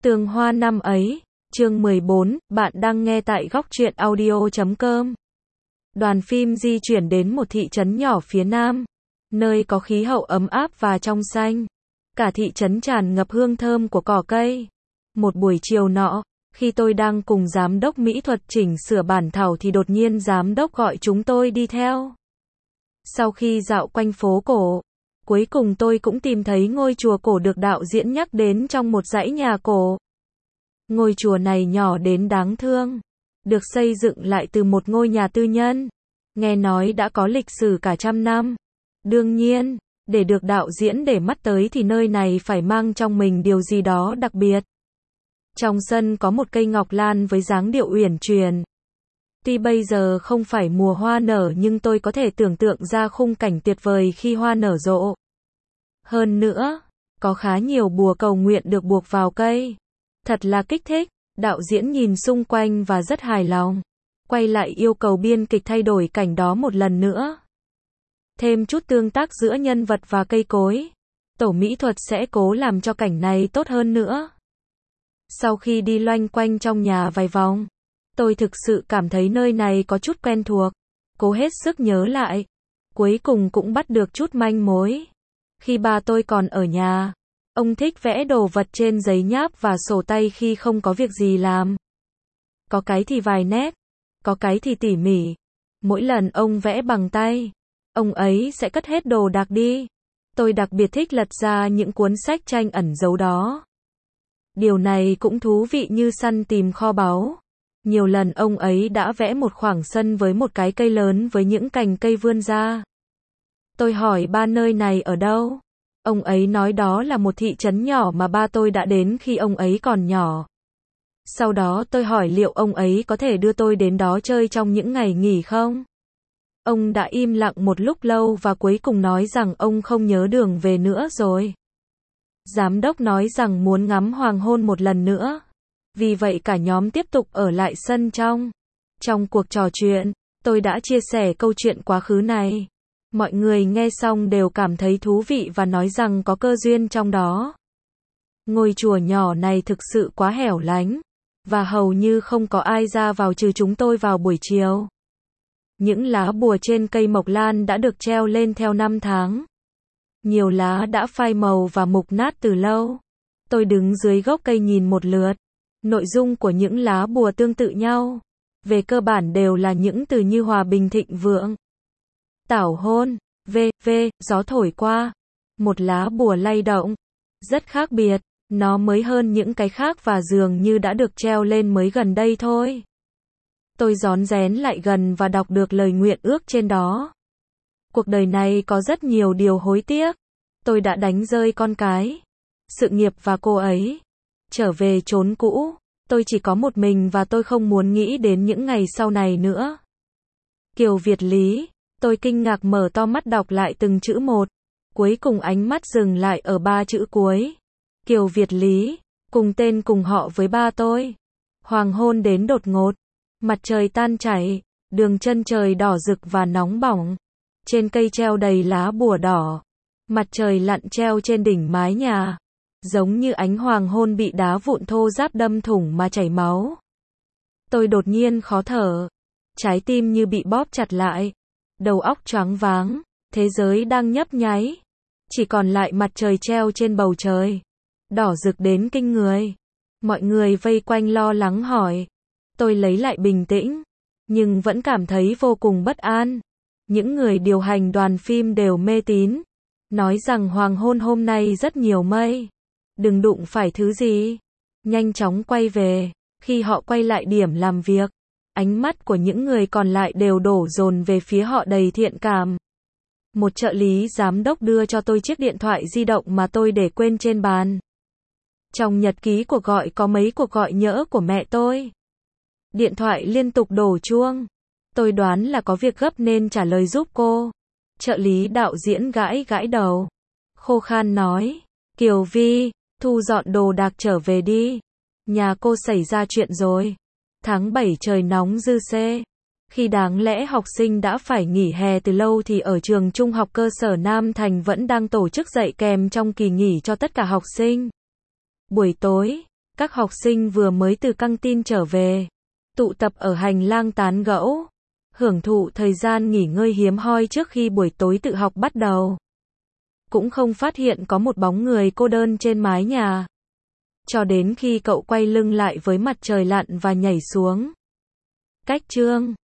Tường Hoa năm ấy, chương 14, bạn đang nghe tại góc truyện audio.com. Đoàn phim di chuyển đến một thị trấn nhỏ phía nam, nơi có khí hậu ấm áp và trong xanh. Cả thị trấn tràn ngập hương thơm của cỏ cây. Một buổi chiều nọ, khi tôi đang cùng giám đốc mỹ thuật chỉnh sửa bản thảo thì đột nhiên giám đốc gọi chúng tôi đi theo. Sau khi dạo quanh phố cổ, cuối cùng tôi cũng tìm thấy ngôi chùa cổ được đạo diễn nhắc đến trong một dãy nhà cổ. Ngôi chùa này nhỏ đến đáng thương, được xây dựng lại từ một ngôi nhà tư nhân, nghe nói đã có lịch sử cả trăm năm. Đương nhiên, để được đạo diễn để mắt tới thì nơi này phải mang trong mình điều gì đó đặc biệt. Trong sân có một cây ngọc lan với dáng điệu uyển chuyển. Tuy bây giờ không phải mùa hoa nở nhưng tôi có thể tưởng tượng ra khung cảnh tuyệt vời khi hoa nở rộ. Hơn nữa, có khá nhiều bùa cầu nguyện được buộc vào cây. Thật là kích thích. Đạo diễn nhìn xung quanh và rất hài lòng. Quay lại yêu cầu biên kịch thay đổi cảnh đó một lần nữa. Thêm chút tương tác giữa nhân vật và cây cối. Tổ mỹ thuật sẽ cố làm cho cảnh này tốt hơn nữa. Sau khi đi loanh quanh trong nhà vài vòng, tôi thực sự cảm thấy nơi này có chút quen thuộc. Cố hết sức nhớ lại. Cuối cùng cũng bắt được chút manh mối. Khi ba tôi còn ở nhà, ông thích vẽ đồ vật trên giấy nháp và sổ tay khi không có việc gì làm. Có cái thì vài nét, có cái thì tỉ mỉ. Mỗi lần ông vẽ bằng tay, ông ấy sẽ cất hết đồ đạc đi. Tôi đặc biệt thích lật ra những cuốn sách tranh ẩn giấu đó. Điều này cũng thú vị như săn tìm kho báu. Nhiều lần ông ấy đã vẽ một khoảng sân với một cái cây lớn với những cành cây vươn ra. Tôi hỏi ba nơi này ở đâu? Ông ấy nói đó là một thị trấn nhỏ mà ba tôi đã đến khi ông ấy còn nhỏ. Sau đó tôi hỏi liệu ông ấy có thể đưa tôi đến đó chơi trong những ngày nghỉ không? Ông đã im lặng một lúc lâu và cuối cùng nói rằng ông không nhớ đường về nữa rồi. Giám đốc nói rằng muốn ngắm hoàng hôn một lần nữa. Vì vậy cả nhóm tiếp tục ở lại sân trong. Trong cuộc trò chuyện, tôi đã chia sẻ câu chuyện quá khứ này. Mọi người nghe xong đều cảm thấy thú vị và nói rằng có cơ duyên trong đó. Ngôi chùa nhỏ này thực sự quá hẻo lánh, và hầu như không có ai ra vào trừ chúng tôi vào buổi chiều. Những lá bùa trên cây mộc lan đã được treo lên theo năm tháng. Nhiều lá đã phai màu và mục nát từ lâu. Tôi đứng dưới gốc cây nhìn một lượt. Nội dung của những lá bùa tương tự nhau. Về cơ bản đều là những từ như hòa bình thịnh vượng, tảo hôn, gió thổi qua. Một lá bùa lay động. Rất khác biệt. Nó mới hơn những cái khác và dường như đã được treo lên mới gần đây thôi. Tôi rón rén lại gần và đọc được lời nguyện ước trên đó. Cuộc đời này có rất nhiều điều hối tiếc. Tôi đã đánh rơi con cái, sự nghiệp và cô ấy. Trở về chốn cũ. Tôi chỉ có một mình và tôi không muốn nghĩ đến những ngày sau này nữa. Kiều Việt Lý. Tôi kinh ngạc mở to mắt đọc lại từng chữ một. Cuối cùng ánh mắt dừng lại ở ba chữ cuối. Kiều Việt Lý. Cùng tên cùng họ với ba tôi. Hoàng hôn đến đột ngột. Mặt trời tan chảy. Đường chân trời đỏ rực và nóng bỏng. Trên cây treo đầy lá bùa đỏ. Mặt trời lặn treo trên đỉnh mái nhà. Giống như ánh hoàng hôn bị đá vụn thô ráp đâm thủng mà chảy máu. Tôi đột nhiên khó thở. Trái tim như bị bóp chặt lại. Đầu óc choáng váng. Thế giới đang nhấp nháy. Chỉ còn lại mặt trời treo trên bầu trời. Đỏ rực đến kinh người. Mọi người vây quanh lo lắng hỏi. Tôi lấy lại bình tĩnh. Nhưng vẫn cảm thấy vô cùng bất an. Những người điều hành đoàn phim đều mê tín. Nói rằng hoàng hôn hôm nay rất nhiều mây. Đừng đụng phải thứ gì. Nhanh chóng quay về. Khi họ quay lại điểm làm việc, ánh mắt của những người còn lại đều đổ dồn về phía họ đầy thiện cảm. Một trợ lý giám đốc đưa cho tôi chiếc điện thoại di động mà tôi để quên trên bàn. Trong nhật ký cuộc gọi có mấy cuộc gọi nhỡ của mẹ tôi. Điện thoại liên tục đổ chuông. Tôi đoán là có việc gấp nên trả lời giúp cô. Trợ lý đạo diễn gãi gãi đầu. Khô khan nói. Kiều Vi, thu dọn đồ đạc trở về đi. Nhà cô xảy ra chuyện rồi. Tháng 7 trời nóng dư xê. Khi đáng lẽ học sinh đã phải nghỉ hè từ lâu thì ở trường trung học cơ sở Nam Thành vẫn đang tổ chức dạy kèm trong kỳ nghỉ cho tất cả học sinh. Buổi tối, Các học sinh vừa mới từ căng tin trở về, tụ tập ở hành lang tán gẫu, hưởng thụ thời gian nghỉ ngơi hiếm hoi trước khi buổi tối tự học bắt đầu. Cũng không phát hiện có một bóng người cô đơn trên mái nhà. Cho đến khi cậu quay lưng lại với mặt trời lặn và nhảy xuống. Cách chương